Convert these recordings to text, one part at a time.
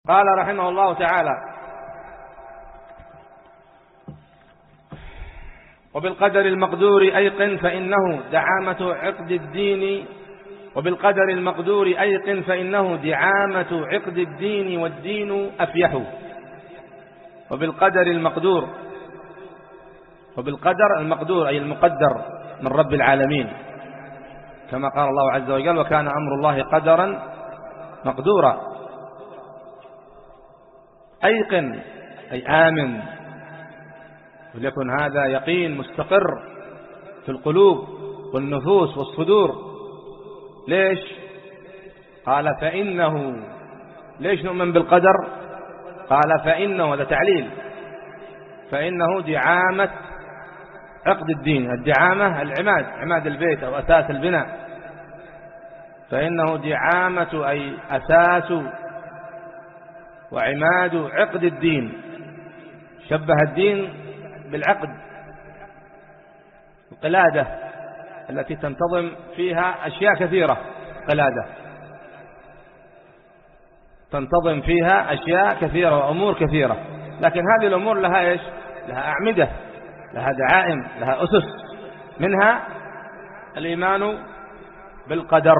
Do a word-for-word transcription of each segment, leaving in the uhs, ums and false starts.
قال رحمه الله تعالى: وبالقدر المقدور أيقن فإنه دعامة عقد الدين وبالقدر المقدور أيقن فإنه دعامة عقد الدين والدين أفيح. وبالقدر المقدور، وبالقدر المقدور أي المقدر من رب العالمين، كما قال الله عز وجل: وكان أمر الله قدرا مقدورا. أيقن أي آمن، وليكن هذا يقين مستقر في القلوب والنفوس والصدور. ليش؟ قال فإنه. ليش نؤمن بالقدر؟ قال فإنه، هذا تعليل، فإنه دعامة عقد الدين. الدعامة العماد، عماد البيت أو أساس البناء، فإنه دعامة أي أساس وعماد عقد الدين. شبه الدين بالعقد، القلادة التي تنتظم فيها أشياء كثيرة، قلادة تنتظم فيها أشياء كثيرة وأمور كثيرة، لكن هذه الأمور لها إيش؟ لها أعمدة، لها دعائم، لها أسس، منها الإيمان بالقدر.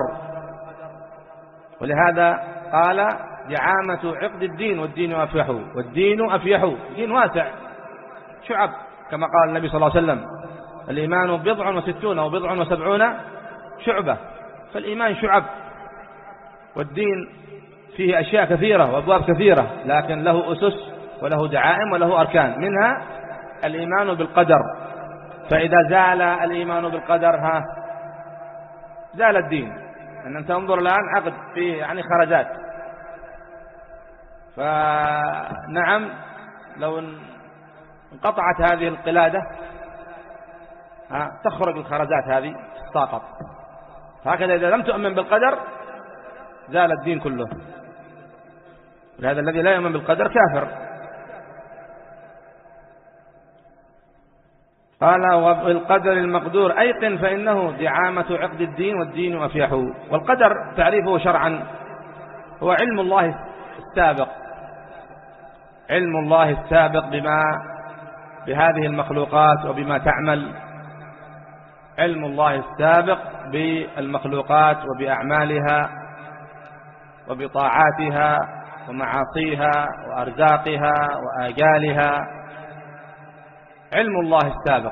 ولهذا قال دعامة عقد الدين والدين أفيح. والدين أفيح، دين واسع، شعب، كما قال النبي صلى الله عليه وسلم: الإيمان بضع وستون أو بضع وسبعون شعبة. فالإيمان شعب، والدين فيه أشياء كثيرة وأبواب كثيرة، لكن له أسس وله دعائم وله أركان، منها الإيمان بالقدر. فإذا زال الإيمان بالقدر ها زال الدين. أن أنت انظر الآن عقد فيه يعني خرجات، فنعم لو انقطعت هذه القلادة ها تخرج الخرجات هذه تساقط. هكذا إذا لم تؤمن بالقدر زال الدين كله. لهذا الذي لا يؤمن بالقدر كافر. قال: وبالقدر المقدور أيقن فإنه دعامة عقد الدين والدين أفيح. والقدر تعريفه شرعا هو علم الله السابق، علم الله السابق بما بهذه المخلوقات وبما تعمل، علم الله السابق بالمخلوقات وبأعمالها وبطاعاتها ومعاصيها وأرزاقها وآجالها، علم الله السابق.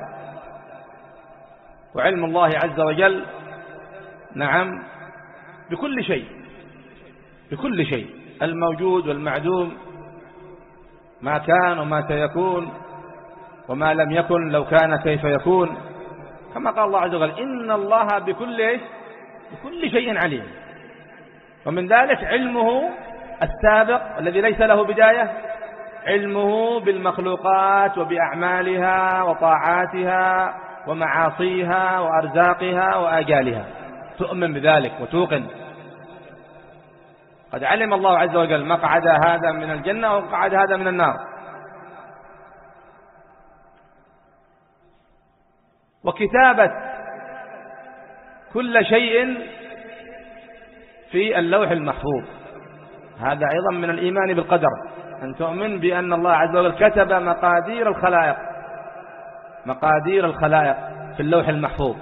وعلم الله عز وجل نعم بكل شيء، بكل شيء، الموجود والمعدوم، ما كان وما سيكون وما لم يكن لو كان كيف يكون، كما قال الله عز وجل: إن الله بكل بكل شيء عليم. ومن ذلك علمه السابق الذي ليس له بداية، علمه بالمخلوقات وبأعمالها وطاعاتها ومعاصيها وأرزاقها وآجالها. تؤمن بذلك وتوقن. قد علم الله عز وجل مقعد هذا من الجنة ومقعد هذا من النار. وكتابة كل شيء في اللوح المحفوظ، هذا أيضا من الإيمان بالقدر، أن تؤمن بأن الله عز وجل كتب مقادير الخلائق، مقادير الخلائق في اللوح المحفوظ.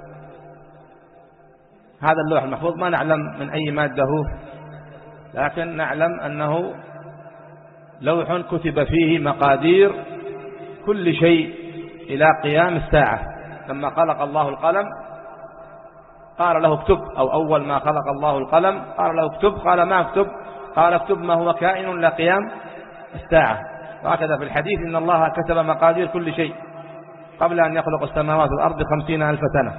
هذا اللوح المحفوظ ما نعلم من أي مادة هو، لكن نعلم أنه لوح كتب فيه مقادير كل شيء إلى قيام الساعة. لما خلق الله القلم قال له اكتب، أو أول ما خلق الله القلم قال له اكتب، قال ما اكتب؟ قال اكتب ما هو كائن إلى قيام الساعة. وهكذا في الحديث: إن الله كتب مقادير كل شيء قبل أن يخلق السماوات والأرض خمسين ألف سنة.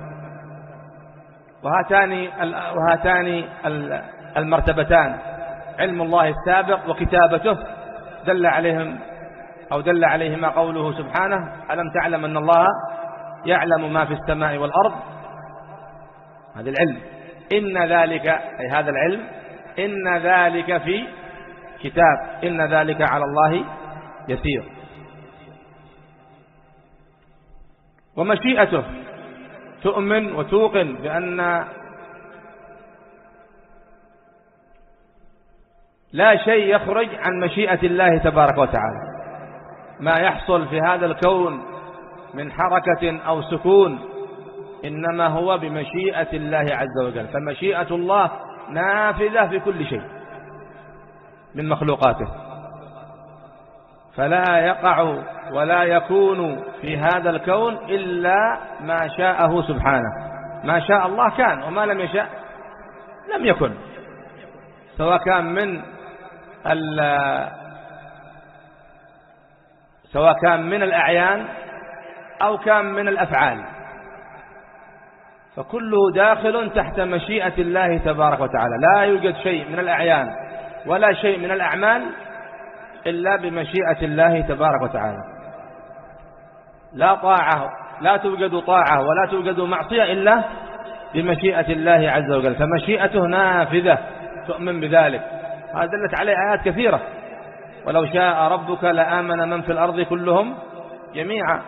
وهاتان وهاتان المرتبتان، علم الله السابق وكتابته، دل عليهم أو دل عليهما قوله سبحانه: ألم تعلم أن الله يعلم ما في السماء والأرض. هذا العلم، إن ذلك أي هذا العلم، إن ذلك في كتاب، إن ذلك على الله يسير. ومشيئته، تؤمن وتوقن بأن لا شيء يخرج عن مشيئة الله تبارك وتعالى. ما يحصل في هذا الكون من حركة أو سكون إنما هو بمشيئة الله عز وجل. فمشيئة الله نافذة في كل شيء من مخلوقاته، فلا يقع ولا يكون في هذا الكون إلا ما شاءه سبحانه. ما شاء الله كان، وما لم يشاء لم يكن، سواء كان من سواء كان من الأعيان أو كان من الأفعال، فكله داخل تحت مشيئة الله تبارك وتعالى. لا يوجد شيء من الأعيان ولا شيء من الأعمال إلا بمشيئة الله تبارك وتعالى. لا طاعة، لا توجد طاعة ولا توجد معصية إلا بمشيئة الله عز وجل. فمشيئته نافذة، تؤمن بذلك. هذا دلت عليه آيات كثيرة. ولو شاء ربك لآمن من في الأرض كلهم جميعا،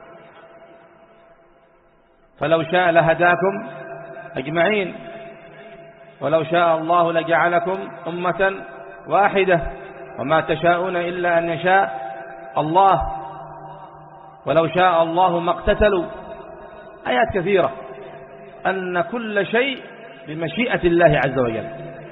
فلو شاء لهداكم أجمعين، ولو شاء الله لجعلكم أمة واحدة، وما تشاءون إلا أن يشاء الله، ولو شاء الله ما اقتتلوا. آيات كثيرة أن كل شيء بمشيئة الله عز وجل.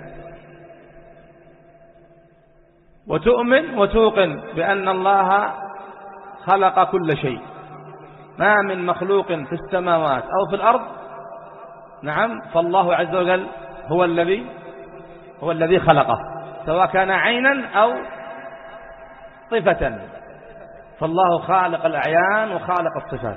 وتؤمن وتوقن بأن الله خلق كل شيء، ما من مخلوق في السماوات أو في الأرض، نعم، فالله عز وجل هو الذي هو الذي خلقه، سواء كان عينا أو صفة. فالله خالق الأعيان وخالق الصفات،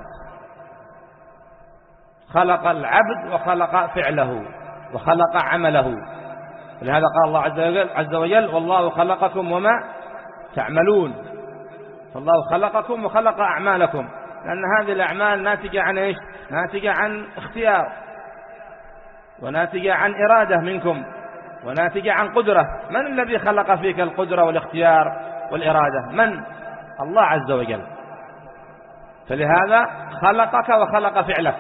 خلق العبد وخلق فعله وخلق عمله. ولهذا قال الله عز وجل, عز وجل والله خلقكم وما تعملون. فالله خلقكم وخلق أعمالكم، لأن هذه الأعمال ناتجة عن إيش؟ ناتجة عن اختيار، وناتجة عن إرادة منكم، وناتجة عن قدرة. من الذي خلق فيك القدرة والاختيار والإرادة؟ من؟ الله عز وجل. فلهذا خلقك وخلق فعلك.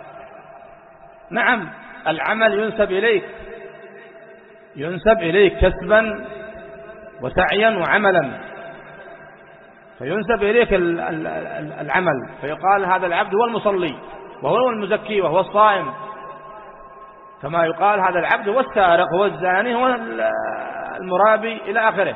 نعم، العمل ينسب إليك، ينسب إليك كسبا وسعيا وعملا، فينسب إليك العمل، فيقال هذا العبد هو المصلي وهو المزكي وهو الصائم، كما يقال هذا العبد هو السارق هو الزاني هو المرابي إلى آخره.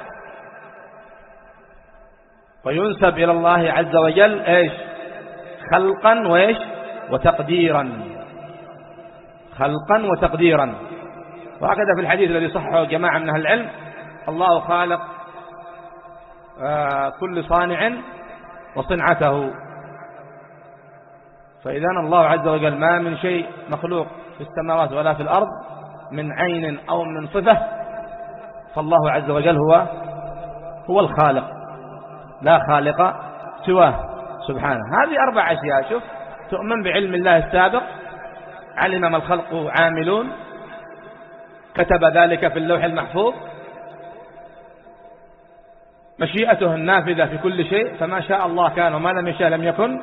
وينسب إلى الله عز وجل إيش؟ خلقا وإيش؟ وتقديرا، خلقا وتقديرا. وهكذا في الحديث الذي صححه جماعة من أهل العلم: الله خالق آه كل صانع وصنعته. فإذا الله عز وجل ما من شيء مخلوق في السماوات ولا في الأرض من عين أو من صفة، فالله عز وجل هو هو الخالق، لا خالق سواه سبحانه. هذه أربع أشياء. شوف، تؤمن بعلم الله السابق، علم ما الخلق عاملون، كتب ذلك في اللوح المحفوظ، مشيئته النافذة في كل شيء، فما شاء الله كان وما لم يشاء لم يكن،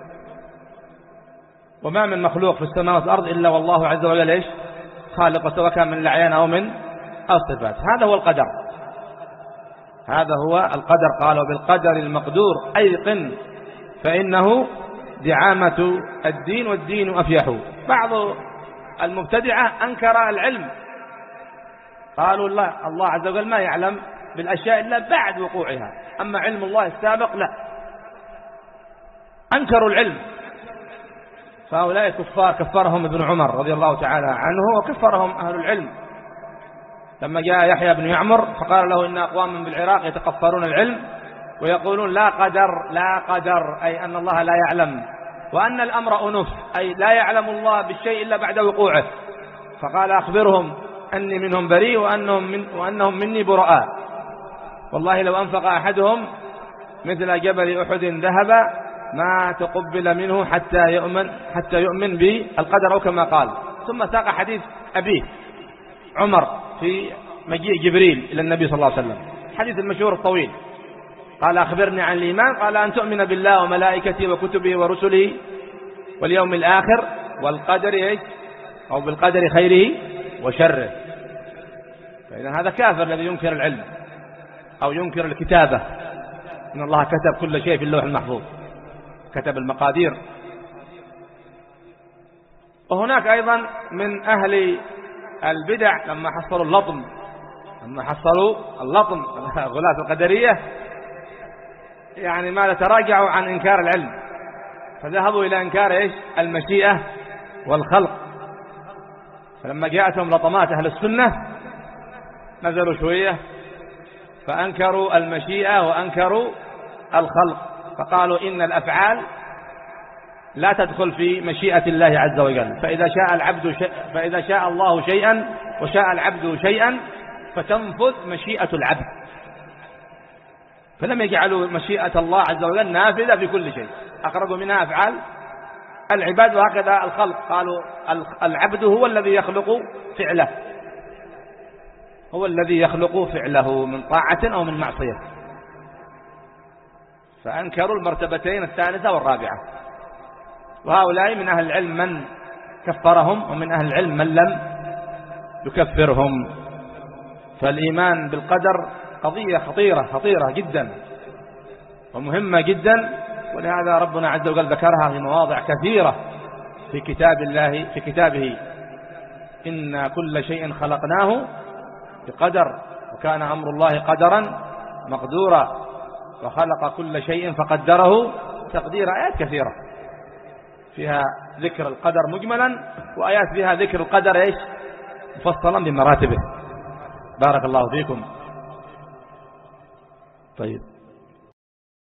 وما من مخلوق في السماوات والأرض إلا والله عز وجل إيش؟ خالق، سواء كان من الأعيان أو من الصفات. هذا هو القدر، هذا هو القدر. قال وبالقدر المقدور أيقن فإنه دعامة الدين والدين أفيح. بعض المبتدعة أنكر العلم، قالوا الله, الله عز وجل ما يعلم بالأشياء إلا بعد وقوعها، أما علم الله السابق لا، أنكروا العلم. فهؤلاء كفار كفرهم ابن عمر رضي الله تعالى عنه، وكفرهم أهل العلم لما جاء يحيى بن يعمر فقال له إن أقوام بالعراق يتقفرون العلم ويقولون لا قدر، لا قدر أي أن الله لا يعلم، وأن الأمر أنف أي لا يعلم الله بالشيء إلا بعد وقوعه. فقال أخبرهم أني منهم بريء وأنهم, من وأنهم مني براء، والله لو أنفق أحدهم مثل جبل أحد ذهب ما تقبل منه حتى يؤمن حتى يؤمن بالقدر أو كما قال. ثم ساق حديث أبيه عمر في مجيء جبريل إلى النبي صلى الله عليه وسلم، حديث المشهور الطويل. قال أخبرني عن الإيمان، قال أن تؤمن بالله وملائكته وكتبه ورسله واليوم الآخر والقدر أو بالقدر خيره وشره. فإذا هذا كافر الذي ينكر العلم أو ينكر الكتابة، إن الله كتب كل شيء في اللوح المحفوظ، كتب المقادير. وهناك أيضا من أهل البدع لما حصلوا اللطم لما حصلوا اللطم غلاة القدرية، يعني ما تراجعوا عن إنكار العلم، فذهبوا إلى إنكار إيش؟ المشيئة والخلق. فلما جاءتهم لطمات أهل السنة نزلوا شوية فأنكروا المشيئة وأنكروا الخلق، فقالوا إن الأفعال لا تدخل في مشيئة الله عز وجل، فإذا شاء العبد شيء فإذا شاء الله شيئا وشاء العبد شيئا فتنفذ مشيئة العبد، فلم يجعلوا مشيئة الله عز وجل نافذة في كل شيء، أخرجوا منها أفعال العباد. وهكذا الخلق، قالوا العبد هو الذي يخلق فعله، هو الذي يخلق فعله من طاعة أو من معصية، فأنكروا المرتبتين الثالثة والرابعة. وهؤلاء من أهل العلم من كفرهم، ومن أهل العلم من لم يكفرهم. فالإيمان بالقدر قضية خطيرة خطيرة جدا ومهمة جدا، ولهذا ربنا عز وجل ذكرها في مواضع كثيرة في كتاب الله في كتابه: إن كل شيء خلقناه بقدر وكان أمر الله قدرا مقدورا وخلق كل شيء فقدره تقديرا. آيات كثيرة فيها ذكر القدر مجملا، وآيات فيها ذكر القدر إيش؟ مفصلا بمراتبه. بارك الله فيكم. طيب.